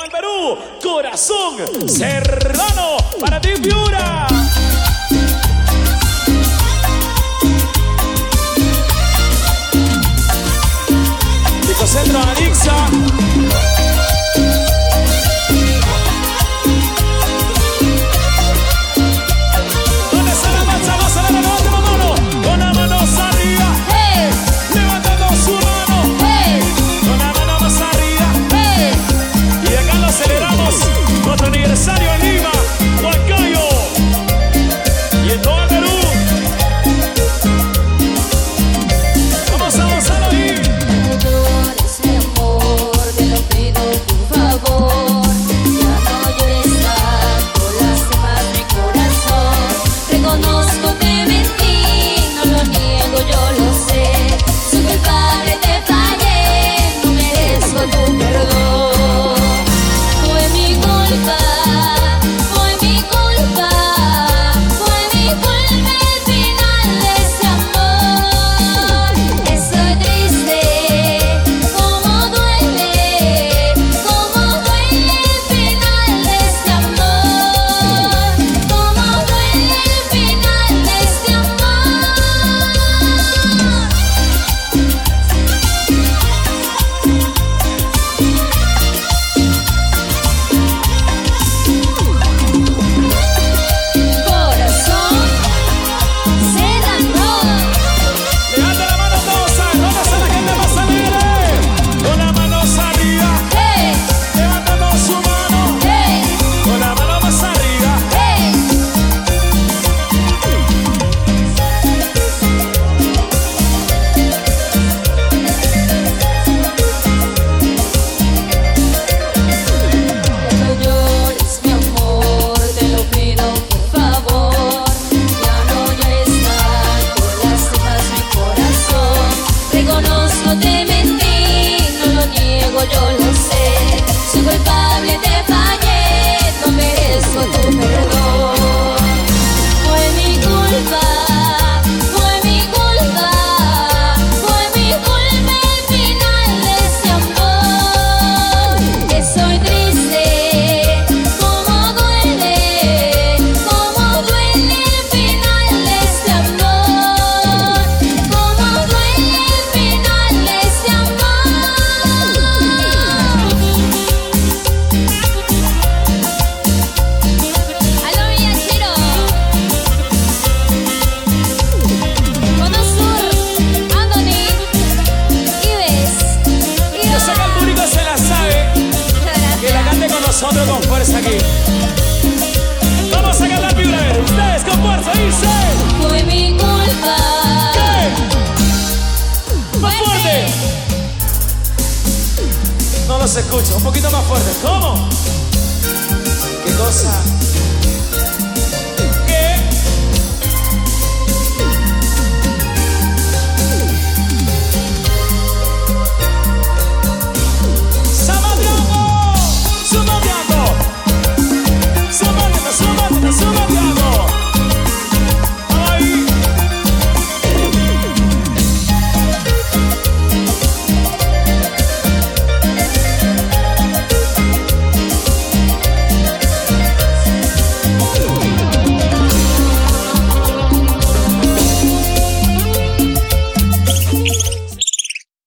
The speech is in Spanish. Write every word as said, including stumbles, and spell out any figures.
el Perú, Corazón Serrano, para ti, Piura. Centro Anixa. ¿Dónde está la marcha? Vamos a la levanta la mano. Con la mano arriba. Hey. Levantando su mano. Hey. Con la mano más arriba. Hey. Y de acá lo celebramos. Nuestro aniversario en Lima, Huancayo. Y en todo el Perú. Vamos a gozar ahí. Nosotros con fuerza aquí. Vamos a cantar Piura. Ustedes con fuerza, dice. Fue mi culpa. ¿Qué? Más fuerte. No los escucho. Un poquito más fuerte. ¿Cómo? ¿Qué cosa?